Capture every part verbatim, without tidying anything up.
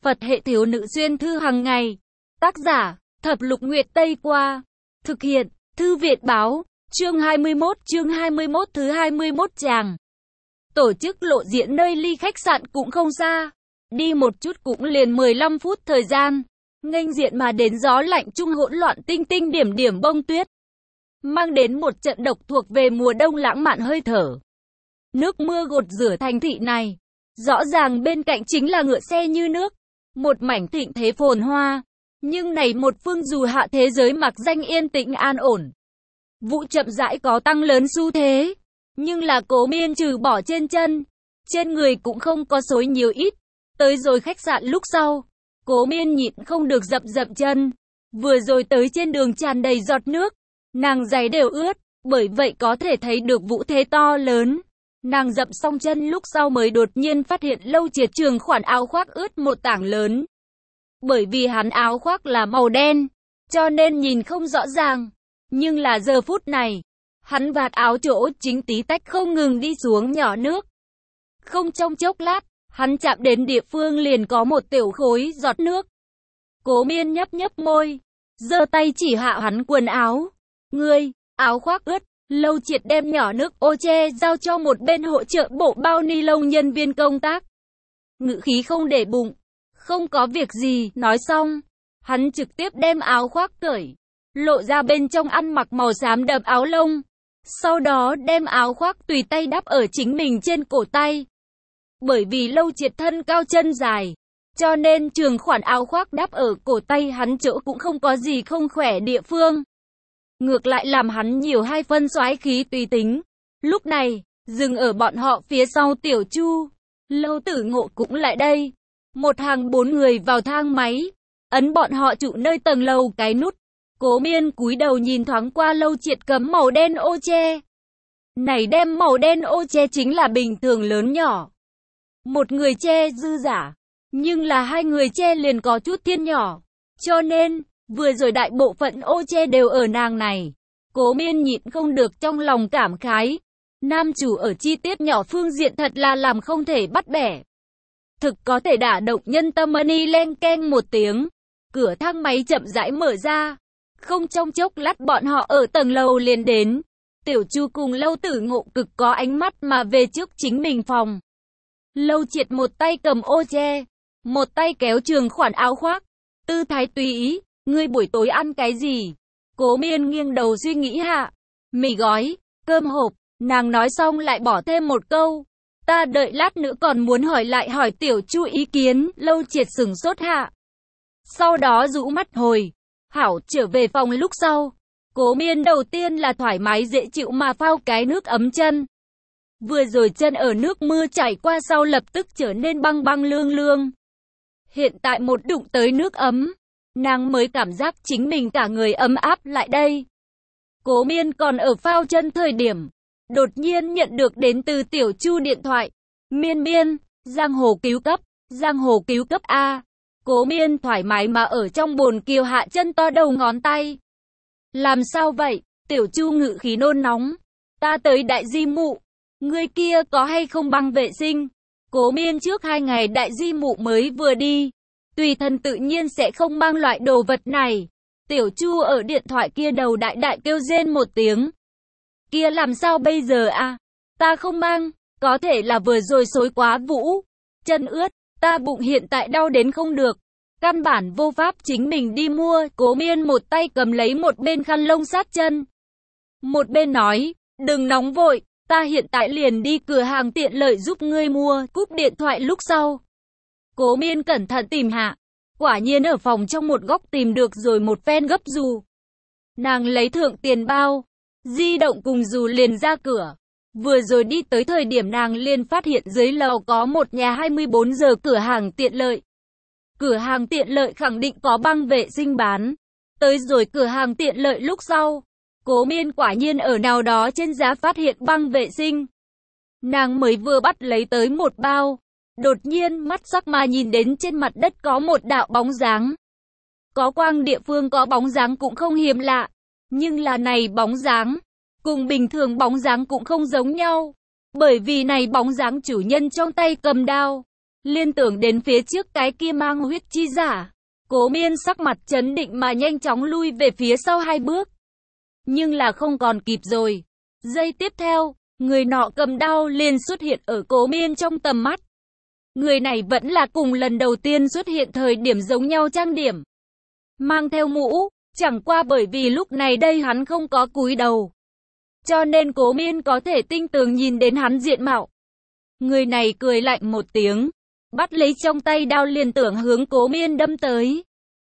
Phật hệ thiếu nữ xuyên thư hàng ngày. Tác giả, Thập Lục Nguyệt Tây Qua. Thực hiện, Thư viện báo. Chương hai mươi mốt, chương hai mươi mốt thứ hai mươi mốt tràng. Tổ chức lộ diễn nơi ly khách sạn cũng không xa. Đi một chút cũng liền mười lăm phút thời gian. Nghênh diện mà đến gió lạnh chung hỗn loạn tinh tinh điểm điểm bông tuyết. Mang đến một trận độc thuộc về mùa đông lãng mạn hơi thở. Nước mưa gột rửa thành thị này. Rõ ràng bên cạnh chính là ngựa xe như nước. Một mảnh thịnh thế phồn hoa. Nhưng này một phương dù hạ thế giới mặc danh yên tĩnh an ổn. Vũ chậm rãi có tăng lớn xu thế. Nhưng là Cố Miên trừ bỏ trên chân. Trên người cũng không có xối nhiều ít. Tới rồi khách sạn lúc sau. Cố Miên nhịn không được dậm dậm chân. Vừa rồi tới trên đường tràn đầy giọt nước. Nàng giày đều ướt. Bởi vậy có thể thấy được vũ thế to lớn. Nàng dậm xong chân lúc sau mới đột nhiên phát hiện Lâu Triệt Trường khoản áo khoác ướt một tảng lớn. Bởi vì hắn áo khoác là màu đen, cho nên nhìn không rõ ràng. Nhưng là giờ phút này, hắn vạt áo chỗ chính tí tách không ngừng đi xuống nhỏ nước. Không trong chốc lát, hắn chạm đến địa phương liền có một tiểu khối giọt nước. Cố Miên nhấp nhấp môi, giơ tay chỉ hạ hắn quần áo. Ngươi, áo khoác ướt. Lâu Triệt đem nhỏ nước ô che giao cho một bên hỗ trợ bộ bao ni lông nhân viên công tác. Ngữ khí không để bụng. Không có việc gì, nói xong. Hắn trực tiếp đem áo khoác cởi. Lộ ra bên trong ăn mặc màu xám đậm áo lông. Sau đó đem áo khoác tùy tay đắp ở chính mình trên cổ tay. Bởi vì Lâu Triệt thân cao chân dài. Cho nên trường khoản áo khoác đắp ở cổ tay hắn chỗ cũng không có gì không khỏe địa phương. Ngược lại làm hắn nhiều hai phân soái khí tùy tính. Lúc này, dừng ở bọn họ phía sau Tiểu Chu. Lâu Tử Ngộ cũng lại đây. Một hàng bốn người vào thang máy. Ấn bọn họ trụ nơi tầng lầu cái nút. Cố Miên cúi đầu nhìn thoáng qua Lâu Triệt cầm màu đen ô che. Này đem màu đen ô che chính là bình thường lớn nhỏ. Một người che dư giả. Nhưng là hai người che liền có chút thiên nhỏ. Cho nên, vừa rồi đại bộ phận ô che đều ở nàng này. Cố Miên nhịn không được trong lòng cảm khái. Nam chủ ở chi tiết nhỏ phương diện thật là làm không thể bắt bẻ. Thực có thể đả động nhân tâm. Money len keng một tiếng. Cửa thang máy chậm rãi mở ra. Không trong chốc lát bọn họ ở tầng lầu liền đến. Tiểu Chu cùng Lâu Tử Ngộ cực có ánh mắt mà về trước chính mình phòng. Lâu Triệt một tay cầm ô che. Một tay kéo trường khoản áo khoác. Tư thái tùy ý. Ngươi buổi tối ăn cái gì? Cố Miên nghiêng đầu suy nghĩ hạ. Mì gói, cơm hộp. Nàng nói xong lại bỏ thêm một câu. Ta đợi lát nữa còn muốn hỏi lại hỏi Tiểu Chu ý kiến. Lâu Triệt sửng sốt hạ. Sau đó rũ mắt hồi. Hảo trở về phòng lúc sau. Cố Miên đầu tiên là thoải mái dễ chịu mà phao cái nước ấm chân. Vừa rồi chân ở nước mưa chảy qua sau lập tức trở nên băng băng lương lương. Hiện tại một đụng tới nước ấm. Nàng mới cảm giác chính mình cả người ấm áp lại đây. Cố Miên còn ở phao chân thời điểm. Đột nhiên nhận được đến từ Tiểu Chu điện thoại. Miên Miên, giang hồ cứu cấp, giang hồ cứu cấp A. Cố Miên thoải mái mà ở trong bồn kiều hạ chân to đầu ngón tay. Làm sao vậy? Tiểu Chu ngự khí nôn nóng. Ta tới đại di mụ. Người kia có hay không băng vệ sinh? Cố Miên trước hai ngày đại di mụ mới vừa đi. Tùy thân tự nhiên sẽ không mang loại đồ vật này. Tiểu Chu ở điện thoại kia đầu đại đại kêu rên một tiếng. Kia làm sao bây giờ à? Ta không mang. Có thể là vừa rồi xối quá vũ. Chân ướt. Ta bụng hiện tại đau đến không được. Căn bản vô pháp chính mình đi mua. Cố Miên một tay cầm lấy một bên khăn lông sát chân. Một bên nói. Đừng nóng vội. Ta hiện tại liền đi cửa hàng tiện lợi giúp ngươi mua. Cúp điện thoại lúc sau. Cố Miên cẩn thận tìm hạ. Quả nhiên ở phòng trong một góc tìm được rồi một phen gấp dù. Nàng lấy thượng tiền bao. Di động cùng dù liền ra cửa. Vừa rồi đi tới thời điểm nàng liền phát hiện dưới lầu có một nhà hai mươi bốn giờ cửa hàng tiện lợi. Cửa hàng tiện lợi khẳng định có băng vệ sinh bán. Tới rồi cửa hàng tiện lợi lúc sau. Cố Miên quả nhiên ở nào đó trên giá phát hiện băng vệ sinh. Nàng mới vừa bắt lấy tới một bao. Đột nhiên mắt sắc mà nhìn đến trên mặt đất có một đạo bóng dáng. Có quang địa phương có bóng dáng cũng không hiếm lạ. Nhưng là này bóng dáng. Cùng bình thường bóng dáng cũng không giống nhau. Bởi vì này bóng dáng chủ nhân trong tay cầm đao. liên tưởng đến phía trước cái kia mang huyết chi giả. Cố Miên sắc mặt trấn định mà nhanh chóng lui về phía sau hai bước. Nhưng là không còn kịp rồi. Giây tiếp theo, người nọ cầm đao liền xuất hiện ở Cố Miên trong tầm mắt. Người này vẫn là cùng lần đầu tiên xuất hiện thời điểm giống nhau trang điểm. Mang theo mũ, chẳng qua bởi vì lúc này đây hắn không có cúi đầu. Cho nên Cố Miên có thể tinh tường nhìn đến hắn diện mạo. Người này cười lạnh một tiếng, bắt lấy trong tay đao liền tưởng hướng Cố Miên đâm tới.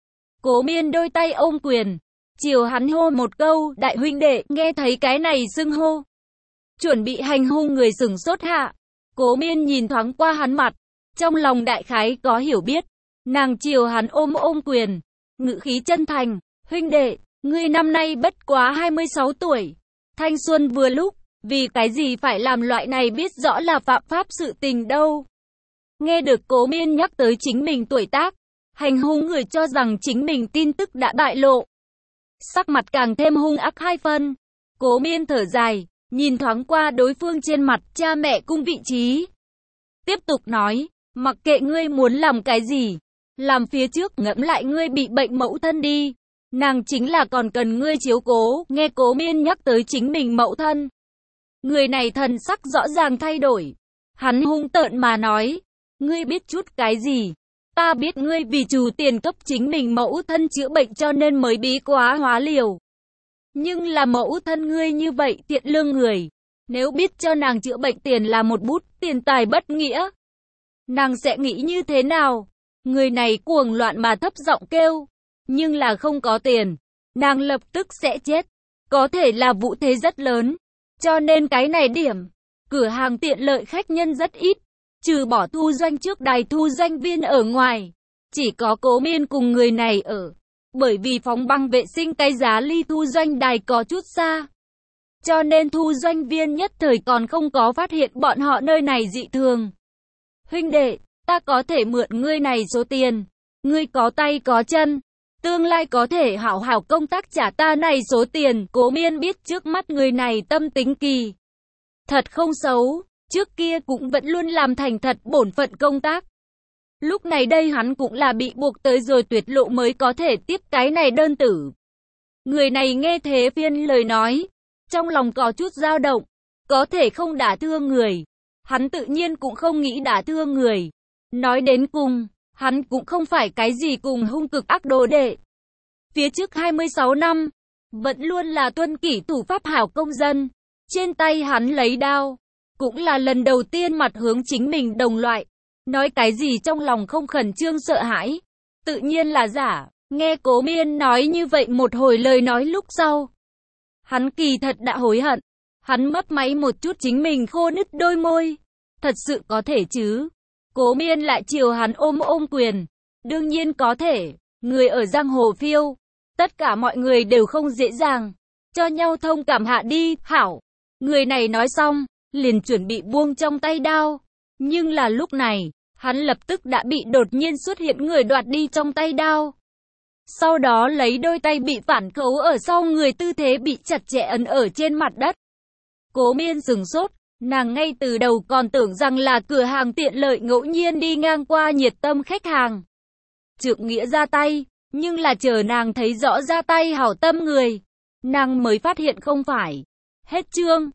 Cố Miên đôi tay ôm quyền, chiều hắn hô một câu, đại huynh đệ, nghe thấy cái này xưng hô. Chuẩn bị hành hung người sửng sốt hạ. Cố Miên nhìn thoáng qua hắn mặt, trong lòng đại khái có hiểu biết. Nàng chiều hắn ôm ôm quyền, ngữ khí chân thành, huynh đệ, ngươi năm nay bất quá hai mươi sáu tuổi. Thanh xuân vừa lúc, vì cái gì phải làm loại này biết rõ là phạm pháp sự tình đâu. Nghe được Cố Miên nhắc tới chính mình tuổi tác, hành hung người cho rằng chính mình tin tức đã bại lộ. Sắc mặt càng thêm hung ác hai phân. Cố Miên thở dài, nhìn thoáng qua đối phương trên mặt cha mẹ cung vị trí. Tiếp tục nói, mặc kệ ngươi muốn làm cái gì, làm phía trước ngẫm lại ngươi bị bệnh mẫu thân đi. Nàng chính là còn cần ngươi chiếu cố. Nghe Cố Miên nhắc tới chính mình mẫu thân, người này thần sắc rõ ràng thay đổi. Hắn hung tợn mà nói, ngươi biết chút cái gì? Ta biết ngươi vì trù tiền cấp chính mình mẫu thân chữa bệnh cho nên mới bí quá hóa liều. Nhưng là mẫu thân ngươi như vậy thiện lương người, nếu biết cho nàng chữa bệnh tiền là một bút tiền tài bất nghĩa, nàng sẽ nghĩ như thế nào? Người này cuồng loạn mà thấp giọng kêu, nhưng là không có tiền, nàng lập tức sẽ chết. Có thể là vụ thế rất lớn, cho nên cái này điểm, cửa hàng tiện lợi khách nhân rất ít. Trừ bỏ thu doanh trước đài thu doanh viên ở ngoài, chỉ có Cố Miên cùng người này ở. Bởi vì phòng băng vệ sinh cái giá ly thu doanh đài có chút xa, cho nên thu doanh viên nhất thời còn không có phát hiện bọn họ nơi này dị thường. Huynh đệ, ta có thể mượn ngươi này số tiền. Ngươi có tay có chân, tương lai có thể hảo hảo công tác trả ta này số tiền. Cố Miên biết trước mắt người này tâm tính kỳ thật không xấu. Trước kia cũng vẫn luôn làm thành thật bổn phận công tác. Lúc này đây hắn cũng là bị buộc tới rồi tuyệt lộ mới có thể tiếp cái này đơn tử. Người này nghe thế phiên lời nói, trong lòng có chút dao động, có thể không đả thương người. Hắn tự nhiên cũng không nghĩ đả thương người. Nói đến cùng, hắn cũng không phải cái gì cùng hung cực ác đồ đệ. Phía trước hai mươi sáu năm, vẫn luôn là tuân kỷ thủ pháp hảo công dân. Trên tay hắn lấy đao, cũng là lần đầu tiên mặt hướng chính mình đồng loại. Nói cái gì trong lòng không khẩn trương sợ hãi, tự nhiên là giả. Nghe Cố Miên nói như vậy một hồi lời nói lúc sau, hắn kỳ thật đã hối hận. Hắn mấp máy một chút chính mình khô nứt đôi môi. Thật sự có thể chứ? Cố Miên lại chiều hắn ôm ôm quyền. Đương nhiên có thể, người ở giang hồ phiêu, tất cả mọi người đều không dễ dàng. Cho nhau thông cảm hạ đi, hảo. Người này nói xong, liền chuẩn bị buông trong tay đao. Nhưng là lúc này, hắn lập tức đã bị đột nhiên xuất hiện người đoạt đi trong tay đao. Sau đó lấy đôi tay bị phản khấu ở sau người, tư thế bị chặt chẽ ấn ở trên mặt đất. Cố Miên sửng sốt, nàng ngay từ đầu còn tưởng rằng là cửa hàng tiện lợi ngẫu nhiên đi ngang qua nhiệt tâm khách hàng. Trượng nghĩa ra tay, nhưng là chờ nàng thấy rõ ra tay hảo tâm người, nàng mới phát hiện không phải. Hết chương.